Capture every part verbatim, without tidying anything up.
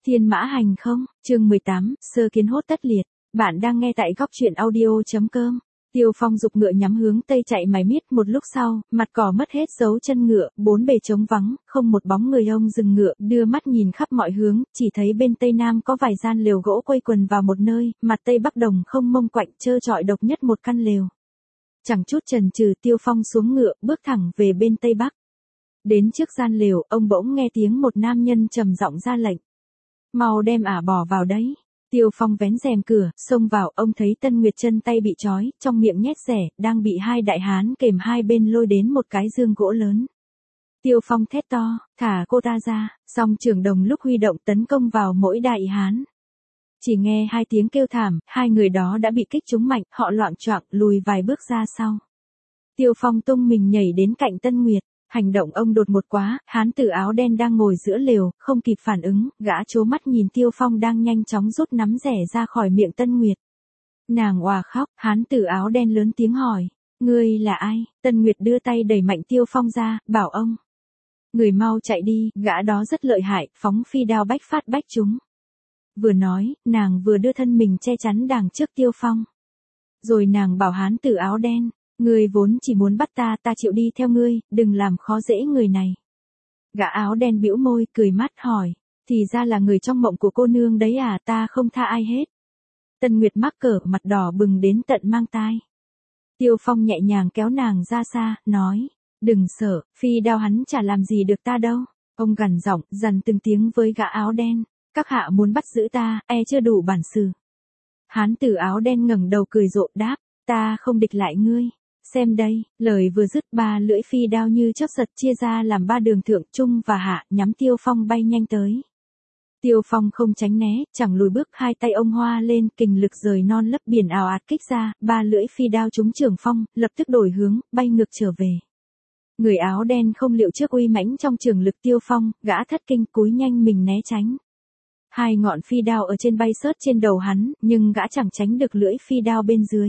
Thiên mã hành không, chương mười tám, sơ kiến hốt tất liệt. Bạn đang nghe tại góc truyện audio.com. Tiêu Phong dục ngựa nhắm hướng tây chạy mải miết, một lúc sau, mặt cỏ mất hết dấu chân ngựa, bốn bề trống vắng, không một bóng người. Ông dừng ngựa, đưa mắt nhìn khắp mọi hướng, chỉ thấy bên tây nam có vài gian lều gỗ quây quần vào một nơi, mặt tây bắc đồng không mông quạnh, trơ trọi độc nhất một căn lều. Chẳng chút chần chừ, Tiêu Phong xuống ngựa, bước thẳng về bên tây bắc. Đến trước gian lều, ông bỗng nghe tiếng một nam nhân trầm giọng ra lệnh. Mau đem ả bỏ vào đấy. Tiêu Phong vén rèm cửa, xông vào, ông thấy Tân Nguyệt chân tay bị trói, trong miệng nhét rẻ, đang bị hai đại hán kềm hai bên lôi đến một cái giường gỗ lớn. Tiêu Phong thét to, thả cô ta ra, song trưởng đồng lúc huy động tấn công vào mỗi đại hán. Chỉ nghe hai tiếng kêu thảm, hai người đó đã bị kích trúng mạnh, họ loạng choạng lùi vài bước ra sau. Tiêu Phong tung mình nhảy đến cạnh Tân Nguyệt. Hành động ông đột ngột quá, hán tử áo đen đang ngồi giữa lều, không kịp phản ứng, gã trố mắt nhìn Tiêu Phong đang nhanh chóng rút nắm rẻ ra khỏi miệng Tân Nguyệt. Nàng òa khóc, hán tử áo đen lớn tiếng hỏi, ngươi là ai? Tân Nguyệt đưa tay đẩy mạnh Tiêu Phong ra, bảo ông. Người mau chạy đi, gã đó rất lợi hại, phóng phi đao bách phát bách trúng. Vừa nói, nàng vừa đưa thân mình che chắn đằng trước Tiêu Phong. Rồi nàng bảo hán tử áo đen. Ngươi vốn chỉ muốn bắt ta, ta chịu đi theo ngươi, đừng làm khó dễ người này. Gã áo đen bĩu môi, cười mắt hỏi, thì ra là người trong mộng của cô nương đấy à, ta không tha ai hết. Tân Nguyệt mắc cỡ, mặt đỏ bừng đến tận mang tai. Tiêu Phong nhẹ nhàng kéo nàng ra xa, nói, đừng sợ, phi đao hắn chả làm gì được ta đâu. Ông gằn giọng, dằn từng tiếng với gã áo đen, các hạ muốn bắt giữ ta, e chưa đủ bản sự. Hán tử áo đen ngẩng đầu cười rộ đáp, ta không địch lại ngươi. Xem đây, lời vừa dứt, ba lưỡi phi đao như chớp giật chia ra làm ba đường thượng trung và hạ, nhắm Tiêu Phong bay nhanh tới. Tiêu Phong không tránh né, chẳng lùi bước, hai tay ông hoa lên, kình lực rời non lấp biển ào ạt kích ra, ba lưỡi phi đao trúng Trường Phong, lập tức đổi hướng, bay ngược trở về. Người áo đen không liệu trước uy mãnh trong trường lực Tiêu Phong, gã thất kinh cúi nhanh mình né tránh. Hai ngọn phi đao ở trên bay sớt trên đầu hắn, nhưng gã chẳng tránh được lưỡi phi đao bên dưới.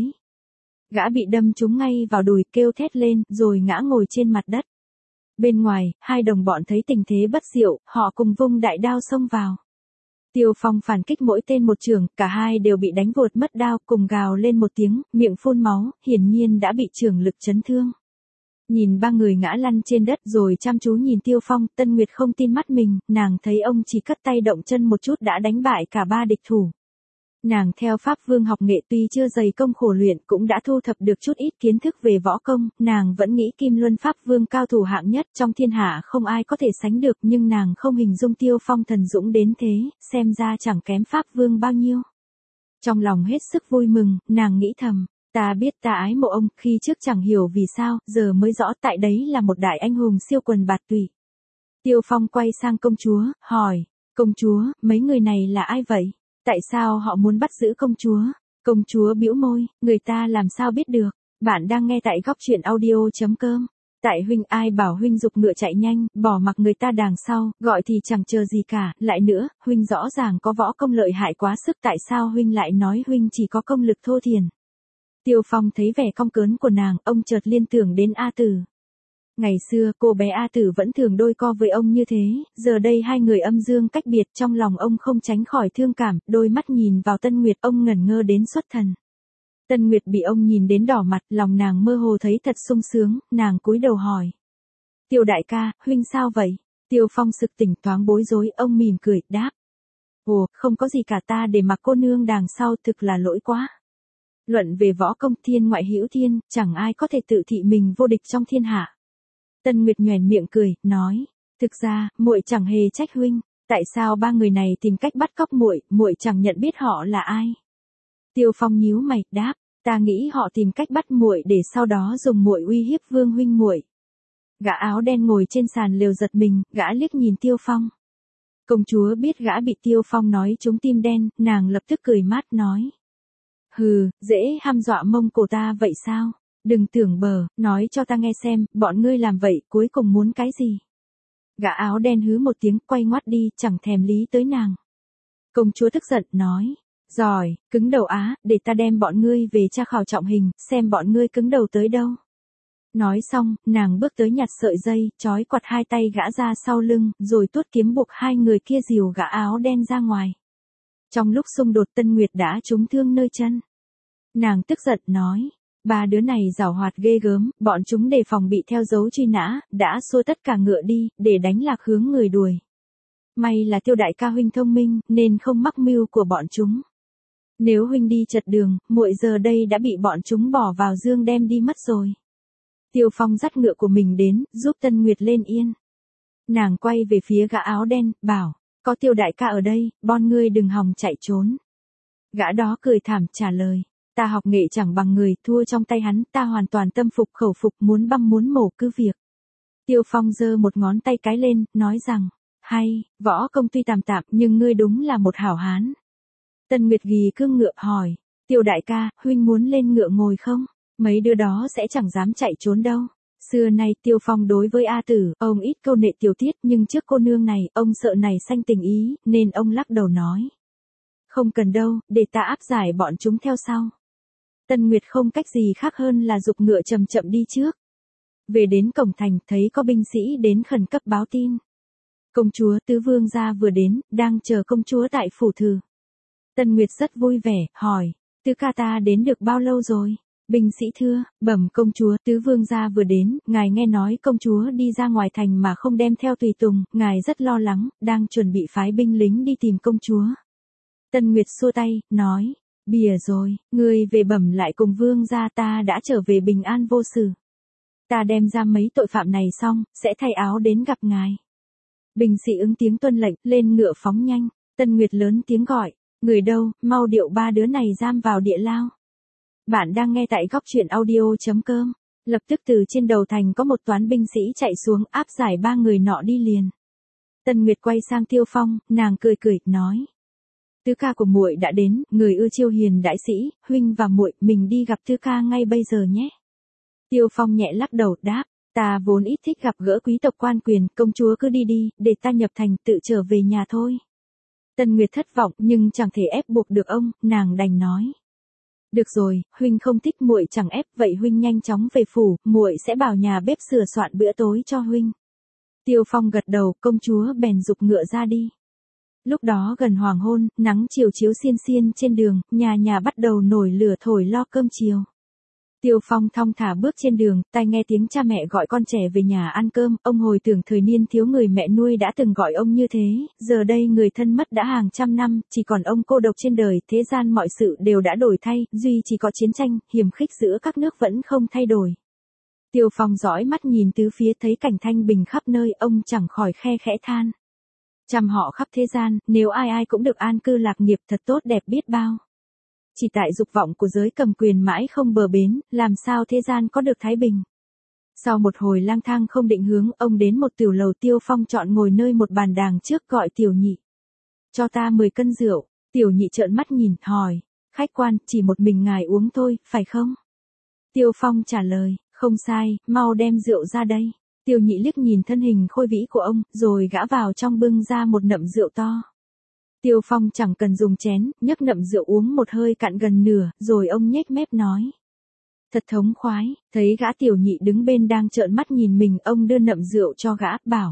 Gã bị đâm trúng ngay vào đùi, kêu thét lên, rồi ngã ngồi trên mặt đất. Bên ngoài, hai đồng bọn thấy tình thế bất diệu, họ cùng vung đại đao xông vào. Tiêu Phong phản kích mỗi tên một trường, cả hai đều bị đánh vụt mất đao, cùng gào lên một tiếng, miệng phun máu, hiển nhiên đã bị trường lực chấn thương. Nhìn ba người ngã lăn trên đất rồi chăm chú nhìn Tiêu Phong, Tân Nguyệt không tin mắt mình, nàng thấy ông chỉ cất tay động chân một chút đã đánh bại cả ba địch thủ. Nàng theo Pháp Vương học nghệ tuy chưa dày công khổ luyện cũng đã thu thập được chút ít kiến thức về võ công, nàng vẫn nghĩ Kim Luân Pháp Vương cao thủ hạng nhất trong thiên hạ không ai có thể sánh được, nhưng nàng không hình dung Tiêu Phong thần dũng đến thế, xem ra chẳng kém Pháp Vương bao nhiêu. Trong lòng hết sức vui mừng, nàng nghĩ thầm, ta biết ta ái mộ ông, khi trước chẳng hiểu vì sao, giờ mới rõ tại đấy là một đại anh hùng siêu quần bạt tụy. Tiêu Phong quay sang công chúa, hỏi, công chúa, mấy người này là ai vậy? Tại sao họ muốn bắt giữ công chúa? Công chúa bĩu môi, người ta làm sao biết được? Bạn đang nghe tại góc truyện audio.com. Tại huynh ai bảo huynh dục ngựa chạy nhanh, bỏ mặc người ta đằng sau, gọi thì chẳng chờ gì cả, lại nữa, huynh rõ ràng có võ công lợi hại quá sức, tại sao huynh lại nói huynh chỉ có công lực thô thiển? Tiêu Phong thấy vẻ cong cớn của nàng, ông chợt liên tưởng đến A Tử. Ngày xưa cô bé A Tử vẫn thường đôi co với ông như thế, giờ đây hai người âm dương cách biệt, trong lòng ông không tránh khỏi thương cảm, đôi mắt nhìn vào Tân Nguyệt, ông ngẩn ngơ đến xuất thần. Tân Nguyệt bị ông nhìn đến đỏ mặt, lòng nàng mơ hồ thấy thật sung sướng, nàng cúi đầu hỏi. Tiêu đại ca, huynh sao vậy? Tiêu Phong sực tỉnh thoáng bối rối, ông mỉm cười, đáp. Ồ, không có gì cả, ta để mặc cô nương đằng sau, thực là lỗi quá. Luận về võ công thiên ngoại hữu thiên, chẳng ai có thể tự thị mình vô địch trong thiên hạ. Tân Nguyệt nhoẻn miệng cười, nói, thực ra, muội chẳng hề trách huynh, tại sao ba người này tìm cách bắt cóc muội, muội chẳng nhận biết họ là ai. Tiêu Phong nhíu mày, đáp, ta nghĩ họ tìm cách bắt muội để sau đó dùng muội uy hiếp Vương huynh muội. Gã áo đen ngồi trên sàn lều giật mình, gã liếc nhìn Tiêu Phong. Công chúa biết gã bị Tiêu Phong nói trúng tim đen, nàng lập tức cười mát nói. Hừ, dễ hăm dọa mông cổ ta vậy sao? Đừng tưởng bờ, nói cho ta nghe xem, bọn ngươi làm vậy, cuối cùng muốn cái gì? Gã áo đen hứ một tiếng, quay ngoắt đi, chẳng thèm lý tới nàng. Công chúa tức giận, nói, giỏi, cứng đầu á, để ta đem bọn ngươi về tra khảo trọng hình, xem bọn ngươi cứng đầu tới đâu. Nói xong, nàng bước tới nhặt sợi dây, trói quặt hai tay gã ra sau lưng, rồi tuốt kiếm buộc hai người kia dìu gã áo đen ra ngoài. Trong lúc xung đột Tân Nguyệt đã trúng thương nơi chân. Nàng tức giận nói, ba đứa này giảo hoạt ghê gớm, bọn chúng đề phòng bị theo dấu truy nã, đã xua tất cả ngựa đi, để đánh lạc hướng người đuổi. May là Tiêu đại ca huynh thông minh, nên không mắc mưu của bọn chúng. Nếu huynh đi chật đường, muội giờ đây đã bị bọn chúng bỏ vào dương đem đi mất rồi. Tiêu Phong dắt ngựa của mình đến, giúp Tân Nguyệt lên yên. Nàng quay về phía gã áo đen, bảo, có Tiêu đại ca ở đây, bon ngươi đừng hòng chạy trốn. Gã đó cười thảm trả lời, ta học nghệ chẳng bằng người, thua trong tay hắn, ta hoàn toàn tâm phục khẩu phục, muốn băm muốn mổ cứ việc. Tiêu Phong giơ một ngón tay cái lên, nói rằng, hay, võ công tuy tạm tạm, nhưng ngươi đúng là một hảo hán. Tân Nguyệt ghi cương ngựa hỏi, Tiêu đại ca, huynh muốn lên ngựa ngồi không? Mấy đứa đó sẽ chẳng dám chạy trốn đâu. Xưa nay Tiêu Phong đối với A Tử, ông ít câu nệ tiểu tiết, nhưng trước cô nương này, ông sợ này sanh tình ý, nên ông lắc đầu nói. Không cần đâu, để ta áp giải bọn chúng theo sau. Tân Nguyệt không cách gì khác hơn là giục ngựa chậm chậm đi trước. Về đến cổng thành, thấy có binh sĩ đến khẩn cấp báo tin. Công chúa Tứ Vương gia vừa đến, đang chờ công chúa tại phủ thử. Tân Nguyệt rất vui vẻ, hỏi, Tứ ca ta đến được bao lâu rồi? Binh sĩ thưa, bẩm công chúa, Tứ Vương gia vừa đến, ngài nghe nói công chúa đi ra ngoài thành mà không đem theo tùy tùng, ngài rất lo lắng, đang chuẩn bị phái binh lính đi tìm công chúa. Tân Nguyệt xua tay, nói, bìa rồi, ngươi về bẩm lại cùng Vương gia ta đã trở về bình an vô sự. Ta đem ra mấy tội phạm này xong, sẽ thay áo đến gặp ngài. Binh sĩ ứng tiếng tuân lệnh, lên ngựa phóng nhanh. Tân Nguyệt lớn tiếng gọi, người đâu, mau điệu ba đứa này giam vào địa lao. Bạn đang nghe tại góc truyện audio.com. Lập tức từ trên đầu thành có một toán binh sĩ chạy xuống áp giải ba người nọ đi liền. Tân Nguyệt quay sang Tiêu Phong, nàng cười cười, nói. Tứ ca của muội đã đến, người ưa chiêu hiền đại sĩ, huynh và muội mình đi gặp tứ ca ngay bây giờ nhé. Tiêu Phong nhẹ lắc đầu đáp, ta vốn ít thích gặp gỡ quý tộc quan quyền, công chúa cứ đi đi, để ta nhập thành tự trở về nhà thôi. Tân Nguyệt thất vọng nhưng chẳng thể ép buộc được ông, nàng đành nói. Được rồi, huynh không thích muội chẳng ép, vậy huynh nhanh chóng về phủ, muội sẽ bảo nhà bếp sửa soạn bữa tối cho huynh. Tiêu Phong gật đầu, công chúa bèn giục ngựa ra đi. Lúc đó gần hoàng hôn, nắng chiều chiếu xiên xiên trên đường, nhà nhà bắt đầu nổi lửa thổi lo cơm chiều. Tiêu Phong thong thả bước trên đường, tai nghe tiếng cha mẹ gọi con trẻ về nhà ăn cơm, ông hồi tưởng thời niên thiếu người mẹ nuôi đã từng gọi ông như thế, giờ đây người thân mất đã hàng trăm năm, chỉ còn ông cô độc trên đời, thế gian mọi sự đều đã đổi thay, duy chỉ có chiến tranh, hiềm khích giữa các nước vẫn không thay đổi. Tiêu Phong dõi mắt nhìn tứ phía thấy cảnh thanh bình khắp nơi, ông chẳng khỏi khe khẽ than. Trăm họ khắp thế gian, nếu ai ai cũng được an cư lạc nghiệp thật tốt đẹp biết bao. Chỉ tại dục vọng của giới cầm quyền mãi không bờ bến, làm sao thế gian có được thái bình. Sau một hồi lang thang không định hướng, ông đến một tiểu lầu. Tiêu Phong chọn ngồi nơi một bàn đàng trước, gọi Tiểu Nhị. Cho ta mười cân rượu. Tiểu Nhị trợn mắt nhìn, hỏi, khách quan, chỉ một mình ngài uống thôi, phải không? Tiêu Phong trả lời, không sai, mau đem rượu ra đây. Tiểu Nhị liếc nhìn thân hình khôi vĩ của ông, rồi gã vào trong bưng ra một nậm rượu to. Tiêu Phong chẳng cần dùng chén, nhấc nậm rượu uống một hơi cạn gần nửa, rồi ông nhếch mép nói. Thật thống khoái, thấy gã Tiểu Nhị đứng bên đang trợn mắt nhìn mình, ông đưa nậm rượu cho gã, bảo.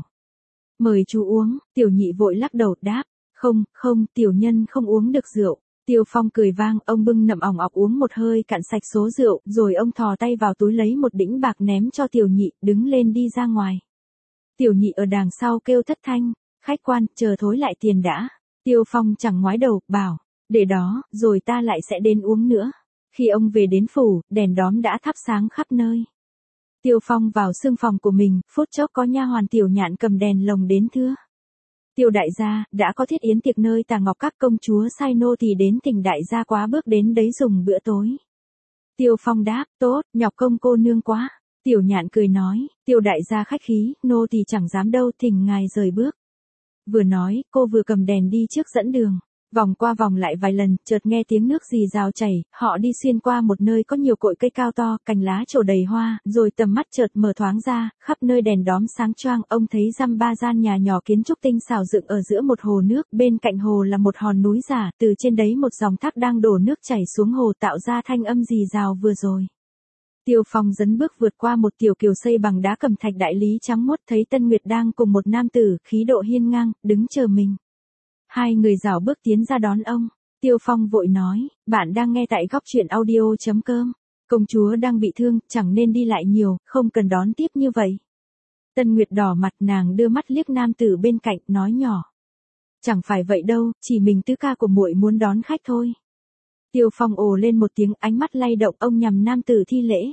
Mời chú uống. Tiểu Nhị vội lắc đầu đáp, không, không, tiểu nhân không uống được rượu. Tiêu Phong cười vang, ông bưng nậm ỏng ọc uống một hơi cạn sạch số rượu, rồi ông thò tay vào túi lấy một đĩnh bạc ném cho Tiểu Nhị, đứng lên đi ra ngoài. Tiểu Nhị ở đằng sau kêu thất thanh, khách quan, chờ thối lại tiền đã. Tiêu Phong chẳng ngoái đầu, bảo, để đó, rồi ta lại sẽ đến uống nữa. Khi ông về đến phủ, đèn đóm đã thắp sáng khắp nơi. Tiêu Phong vào sương phòng của mình, phút chốc có nha hoàn Tiểu Nhạn cầm đèn lồng đến thưa. Tiêu đại gia, đã có thiết yến tiệc nơi Tà Ngọc các, công chúa sai nô thì đến thỉnh đại gia quá bước đến đấy dùng bữa tối. Tiêu Phong đáp, tốt, nhọc công cô nương quá. Tiểu Nhạn cười nói, Tiêu đại gia khách khí, nô thì chẳng dám đâu, thỉnh ngài rời bước. Vừa nói, cô vừa cầm đèn đi trước dẫn đường. Vòng qua vòng lại vài lần, chợt nghe tiếng nước rì rào chảy, họ đi xuyên qua một nơi có nhiều cội cây cao to, cành lá trổ đầy hoa, rồi tầm mắt chợt mở thoáng ra, khắp nơi đèn đóm sáng choang, ông thấy dăm ba gian nhà nhỏ kiến trúc tinh xảo dựng ở giữa một hồ nước, bên cạnh hồ là một hòn núi giả, từ trên đấy một dòng thác đang đổ nước chảy xuống hồ tạo ra thanh âm rì rào vừa rồi. Tiêu Phong dấn bước vượt qua một tiểu kiều xây bằng đá cẩm thạch đại lý trắng muốt, thấy Tân Nguyệt đang cùng một nam tử, khí độ hiên ngang, đứng chờ mình. Hai người rảo bước tiến ra đón ông. Tiêu Phong vội nói, bạn đang nghe tại góc truyện audio.com. Công chúa đang bị thương, chẳng nên đi lại nhiều, không cần đón tiếp như vậy. Tân Nguyệt đỏ mặt, nàng đưa mắt liếc nam tử bên cạnh, nói nhỏ. Chẳng phải vậy đâu, chỉ mình tứ ca của muội muốn đón khách thôi. Tiêu Phong ồ lên một tiếng, ánh mắt lay động, ông nhằm nam tử thi lễ.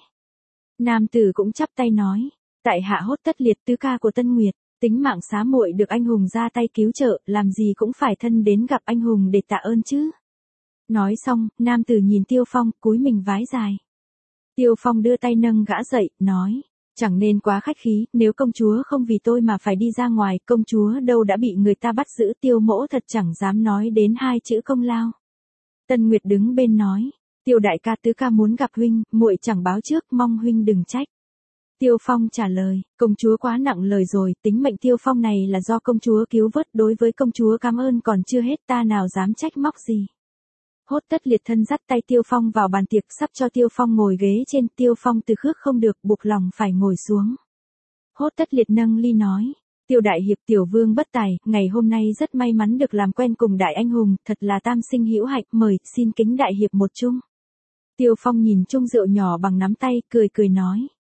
Nam tử cũng chắp tay nói, tại hạ Hốt Tất Liệt, tứ ca của Tân Nguyệt, tính mạng xá muội được anh hùng ra tay cứu trợ, làm gì cũng phải thân đến gặp anh hùng để tạ ơn chứ. Nói xong, nam tử nhìn Tiêu Phong, cúi mình vái dài. Tiêu Phong đưa tay nâng gã dậy, nói, chẳng nên quá khách khí, nếu công chúa không vì tôi mà phải đi ra ngoài, công chúa đâu đã bị người ta bắt giữ. Tiêu mỗ thật chẳng dám nói đến hai chữ công lao. Tân Nguyệt đứng bên nói, Tiêu đại ca, tứ ca muốn gặp huynh, muội chẳng báo trước, mong huynh đừng trách. Tiêu Phong trả lời, công chúa quá nặng lời rồi, tính mệnh Tiêu Phong này là do công chúa cứu vớt, đối với công chúa cảm ơn còn chưa hết, ta nào dám trách móc gì. Hốt Tất Liệt thân dắt tay Tiêu Phong vào bàn tiệc, sắp cho Tiêu Phong ngồi ghế trên. Tiêu Phong từ khước không được, buộc lòng phải ngồi xuống. Hốt Tất Liệt nâng ly nói, Tiêu đại hiệp, tiểu vương bất tài, ngày hôm nay rất may mắn được làm quen cùng đại anh hùng, thật là tam sinh hữu hạnh, mời, xin kính đại hiệp một chung. Tiêu Phong nhìn chung rượu nhỏ bằng nắm tay, cười cười nói,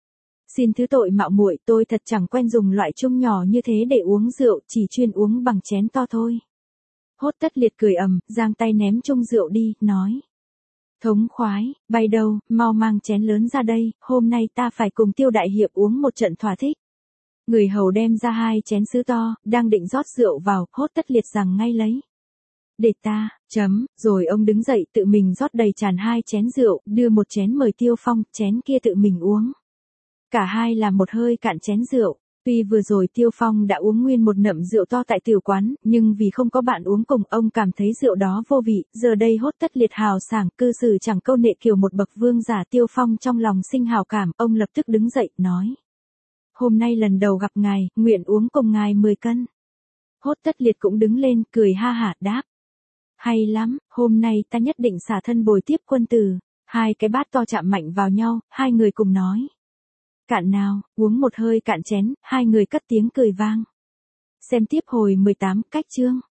xin thứ tội mạo muội, tôi thật chẳng quen dùng loại chung nhỏ như thế để uống rượu, chỉ chuyên uống bằng chén to thôi. Hốt Tất Liệt cười ầm, giang tay ném chung rượu đi, nói, thống khoái, bay đâu, mau mang chén lớn ra đây, hôm nay ta phải cùng Tiêu đại hiệp uống một trận thỏa thích. Người hầu đem ra hai chén sứ to, đang định rót rượu vào, Hốt Tất Liệt rằng ngay lấy. Để ta, chấm, rồi ông đứng dậy tự mình rót đầy tràn hai chén rượu, đưa một chén mời Tiêu Phong, chén kia tự mình uống. Cả hai làm một hơi cạn chén rượu. Tuy vừa rồi Tiêu Phong đã uống nguyên một nậm rượu to tại tiểu quán, nhưng vì không có bạn uống cùng, ông cảm thấy rượu đó vô vị. Giờ đây Hốt Tất Liệt hào sảng, cư xử chẳng câu nệ kiểu một bậc vương giả. Tiêu Phong trong lòng sinh hào cảm, ông lập tức đứng dậy, nói, hôm nay lần đầu gặp ngài, nguyện uống cùng ngài mười cân. Hốt Tất Liệt cũng đứng lên, cười ha hả đáp, hay lắm, hôm nay ta nhất định xả thân bồi tiếp quân tử. Hai cái bát to chạm mạnh vào nhau, hai người cùng nói, cạn nào, uống một hơi cạn chén, hai người cất tiếng cười vang. Xem tiếp hồi mười tám, cách chương.